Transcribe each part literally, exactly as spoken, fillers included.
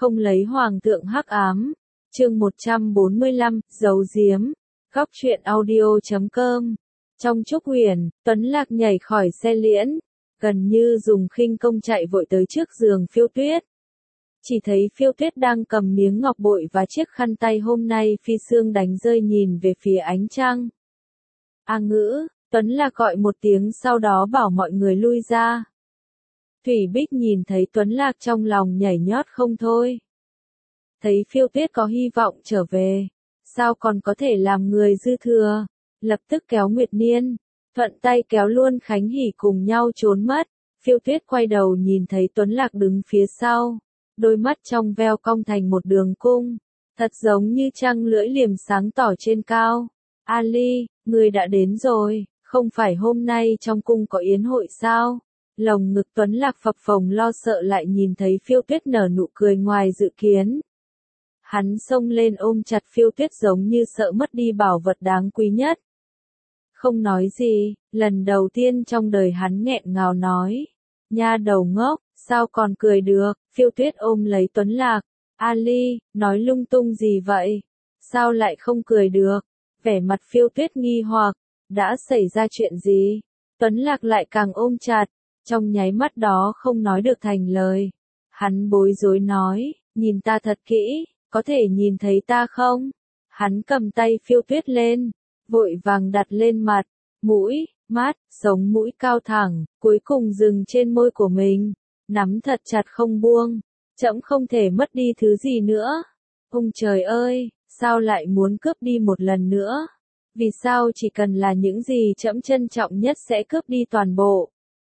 Không lấy hoàng thượng hắc ám. Chương một trăm bốn mươi lăm, giấu giếm. Góc truyện audio chấm com. Trong Trúc Huyền, Tuấn Lạc nhảy khỏi xe liễn, gần như dùng khinh công chạy vội tới trước giường Phiêu Tuyết. Chỉ thấy Phiêu Tuyết đang cầm miếng ngọc bội và chiếc khăn tay hôm nay phi sương đánh rơi nhìn về phía ánh trăng. A Ngữ, Tuấn Lạc gọi một tiếng sau đó bảo mọi người lui ra. Thủy Bích nhìn thấy Tuấn Lạc trong lòng nhảy nhót không thôi. Thấy Phiêu Tuyết có hy vọng trở về, sao còn có thể làm người dư thừa, lập tức kéo Nguyệt Niên, thuận tay kéo luôn Khánh Hỷ cùng nhau trốn mất. Phiêu Tuyết quay đầu nhìn thấy Tuấn Lạc đứng phía sau, đôi mắt trong veo cong thành một đường cung, thật giống như trăng lưỡi liềm sáng tỏ trên cao. Ali, người đã đến rồi, không phải hôm nay trong cung có yến hội sao? Lồng ngực Tuấn Lạc phập phồng lo sợ lại nhìn thấy Phiêu Tuyết nở nụ cười ngoài dự kiến. Hắn xông lên ôm chặt Phiêu Tuyết giống như sợ mất đi bảo vật đáng quý nhất. Không nói gì, lần đầu tiên trong đời hắn nghẹn ngào nói. Nha đầu ngốc, sao còn cười được? Phiêu Tuyết ôm lấy Tuấn Lạc. Ali, nói lung tung gì vậy? Sao lại không cười được? Vẻ mặt Phiêu Tuyết nghi hoặc, đã xảy ra chuyện gì? Tuấn Lạc lại càng ôm chặt, trong nháy mắt đó không nói được thành lời. Hắn bối rối nói, nhìn ta thật kỹ, có thể nhìn thấy ta không? Hắn cầm tay Phiêu Tuyết lên, vội vàng đặt lên mặt, mũi, mắt, sống mũi cao thẳng, cuối cùng dừng trên môi của mình, nắm thật chặt không buông. Trẫm không thể mất đi thứ gì nữa. Ông trời ơi, sao lại muốn cướp đi một lần nữa? Vì sao chỉ cần là những gì trẫm trân trọng nhất sẽ cướp đi toàn bộ?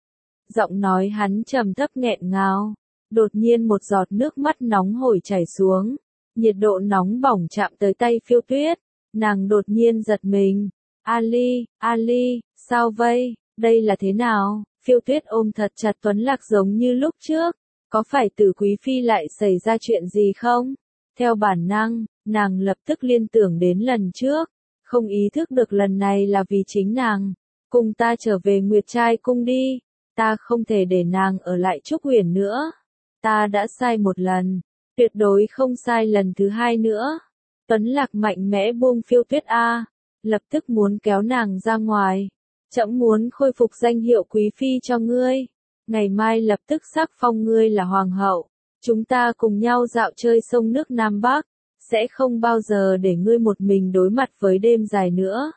Giọng nói hắn trầm thấp nghẹn ngào, đột nhiên một giọt nước mắt nóng hổi chảy xuống, nhiệt độ nóng bỏng chạm tới tay Phiêu Tuyết, nàng đột nhiên giật mình. Ali, Ali, sao vậy, đây là thế nào? Phiêu Tuyết ôm thật chặt Tuấn Lạc giống như lúc trước, có phải Tử Quý Phi lại xảy ra chuyện gì không? Theo bản năng, nàng lập tức liên tưởng đến lần trước, không ý thức được lần này là vì chính nàng. Cùng ta trở về Nguyệt Trai cung đi, ta không thể để nàng ở lại Trúc Huyền nữa. Ta đã sai một lần, tuyệt đối không sai lần thứ hai nữa. Tuấn Lạc mạnh mẽ buông Phiêu Tuyết a, lập tức muốn kéo nàng ra ngoài. Trẫm muốn khôi phục danh hiệu quý phi cho ngươi, ngày mai lập tức sắc phong ngươi là hoàng hậu, chúng ta cùng nhau dạo chơi sông nước Nam Bắc, sẽ không bao giờ để ngươi một mình đối mặt với đêm dài nữa.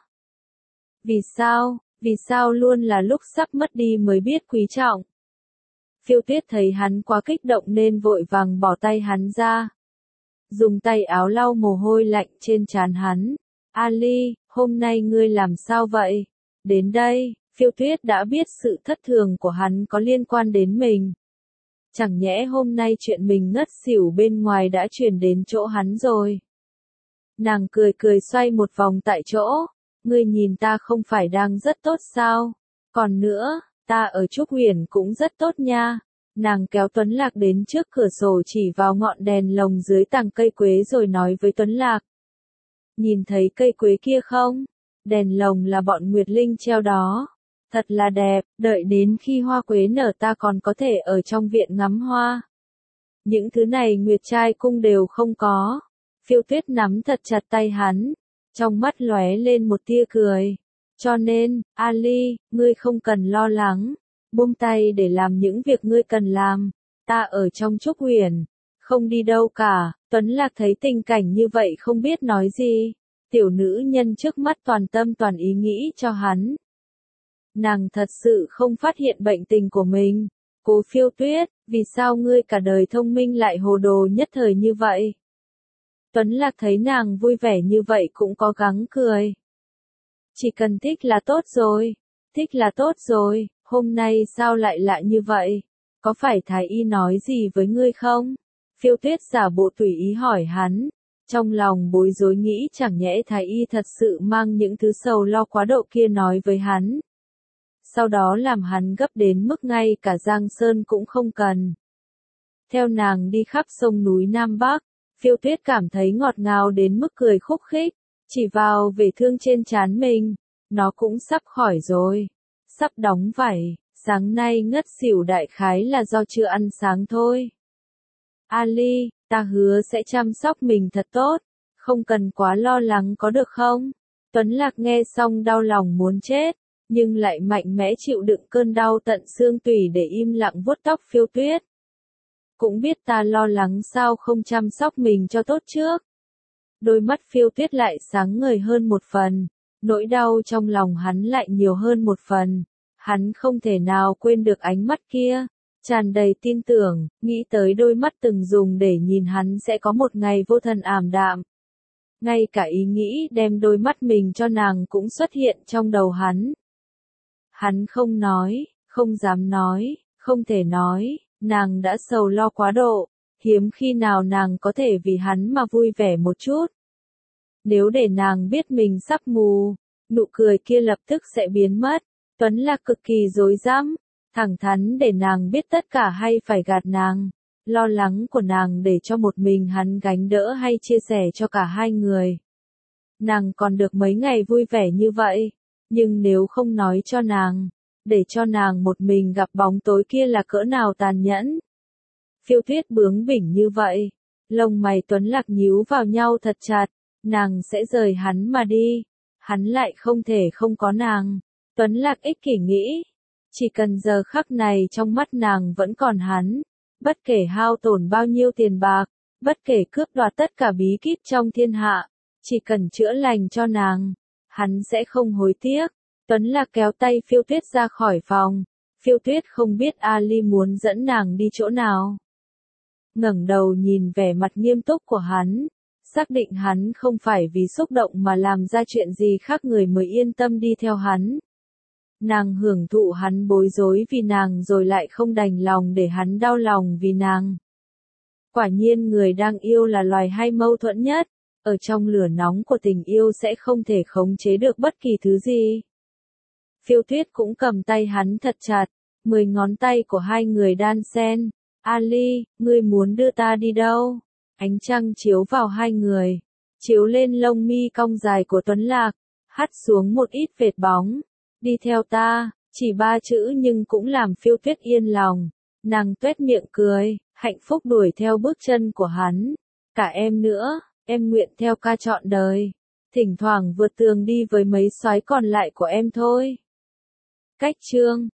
Vì sao, vì sao luôn là lúc sắp mất đi mới biết quý trọng? Phiêu Tuyết thấy hắn quá kích động nên vội vàng bỏ tay hắn ra, dùng tay áo lau mồ hôi lạnh trên trán hắn. Ali, hôm nay ngươi làm sao vậy? Đến đây, Phiêu Tuyết đã biết sự thất thường của hắn có liên quan đến mình. Chẳng nhẽ hôm nay chuyện mình ngất xỉu bên ngoài đã truyền đến chỗ hắn rồi. Nàng cười cười xoay một vòng tại chỗ. Ngươi nhìn ta không phải đang rất tốt sao? Còn nữa, ta ở Trúc Huyền cũng rất tốt nha. Nàng kéo Tuấn Lạc đến trước cửa sổ chỉ vào ngọn đèn lồng dưới tàng cây quế rồi nói với Tuấn Lạc. Nhìn thấy cây quế kia không? Đèn lồng là bọn Nguyệt Linh treo đó. Thật là đẹp, đợi đến khi hoa quế nở ta còn có thể ở trong viện ngắm hoa. Những thứ này Nguyệt Trai cung đều không có. Phiêu Tuyết nắm thật chặt tay hắn, trong mắt lóe lên một tia cười. Cho nên, Ali, ngươi không cần lo lắng, buông tay để làm những việc ngươi cần làm. Ta ở trong Trúc Huyền, không đi đâu cả. Tuấn Lạc thấy tình cảnh như vậy không biết nói gì. Tiểu nữ nhân trước mắt toàn tâm toàn ý nghĩ cho hắn. Nàng thật sự không phát hiện bệnh tình của mình. Cố Phiêu Tuyết, vì sao ngươi cả đời thông minh lại hồ đồ nhất thời như vậy? Tuấn Lạc thấy nàng vui vẻ như vậy cũng có gắng cười. Chỉ cần thích là tốt rồi, thích là tốt rồi, hôm nay sao lại lạ như vậy? Có phải Thái Y nói gì với ngươi không? Phiêu Tuyết giả bộ tùy ý hỏi hắn. Trong lòng bối rối nghĩ chẳng nhẽ Thái Y thật sự mang những thứ sầu lo quá độ kia nói với hắn. Sau đó làm hắn gấp đến mức ngay cả Giang Sơn cũng không cần. Theo nàng đi khắp sông núi Nam Bắc, Phiêu Tuyết cảm thấy ngọt ngào đến mức cười khúc khích, chỉ vào về thương trên trán mình, nó cũng sắp khỏi rồi, sắp đóng vảy, sáng nay ngất xỉu đại khái là do chưa ăn sáng thôi. Ali, ta hứa sẽ chăm sóc mình thật tốt, không cần quá lo lắng có được không? Tuấn Lạc nghe xong đau lòng muốn chết, nhưng lại mạnh mẽ chịu đựng cơn đau tận xương tủy để im lặng vuốt tóc Phiêu Tuyết. Cũng biết ta lo lắng sao không chăm sóc mình cho tốt trước. Đôi mắt Phiêu Tuyết lại sáng ngời hơn một phần, nỗi đau trong lòng hắn lại nhiều hơn một phần. Hắn không thể nào quên được ánh mắt kia, tràn đầy tin tưởng, nghĩ tới đôi mắt từng dùng để nhìn hắn sẽ có một ngày vô thần ảm đạm. Ngay cả ý nghĩ đem đôi mắt mình cho nàng cũng xuất hiện trong đầu hắn. Hắn không nói, không dám nói, không thể nói, nàng đã sầu lo quá độ, hiếm khi nào nàng có thể vì hắn mà vui vẻ một chút. Nếu để nàng biết mình sắp mù, nụ cười kia lập tức sẽ biến mất. Tuấn Lạc cực kỳ rối rắm, thẳng thắn để nàng biết tất cả hay phải gạt nàng, lo lắng của nàng để cho một mình hắn gánh đỡ hay chia sẻ cho cả hai người. Nàng còn được mấy ngày vui vẻ như vậy, nhưng nếu không nói cho nàng, để cho nàng một mình gặp bóng tối kia là cỡ nào tàn nhẫn. Phiêu Tuyết bướng bỉnh như vậy, lông mày Tuấn Lạc nhíu vào nhau thật chặt, nàng sẽ rời hắn mà đi, hắn lại không thể không có nàng. Tuấn Lạc ích kỷ nghĩ, chỉ cần giờ khắc này trong mắt nàng vẫn còn hắn, bất kể hao tổn bao nhiêu tiền bạc, bất kể cướp đoạt tất cả bí kíp trong thiên hạ, chỉ cần chữa lành cho nàng, hắn sẽ không hối tiếc. Tuấn Lạc kéo tay Phiêu Tuyết ra khỏi phòng, Phiêu Tuyết không biết Ali muốn dẫn nàng đi chỗ nào. Ngẩng đầu nhìn vẻ mặt nghiêm túc của hắn, xác định hắn không phải vì xúc động mà làm ra chuyện gì khác người mới yên tâm đi theo hắn. Nàng hưởng thụ hắn bối rối vì nàng rồi lại không đành lòng để hắn đau lòng vì nàng. Quả nhiên người đang yêu là loài hay mâu thuẫn nhất, ở trong lửa nóng của tình yêu sẽ không thể khống chế được bất kỳ thứ gì. Phiêu Tuyết cũng cầm tay hắn thật chặt, mười ngón tay của hai người đan xen. Ali, ngươi muốn đưa ta đi đâu? Ánh trăng chiếu vào hai người, chiếu lên lông mi cong dài của Tuấn Lạc, hắt xuống một ít vệt bóng. Đi theo ta, chỉ ba chữ nhưng cũng làm Phiêu Tuyết yên lòng. Nàng tuét miệng cười, hạnh phúc đuổi theo bước chân của hắn. Cả em nữa, em nguyện theo ca trọn đời. Thỉnh thoảng vượt tường đi với mấy soái còn lại của em thôi. Cách chương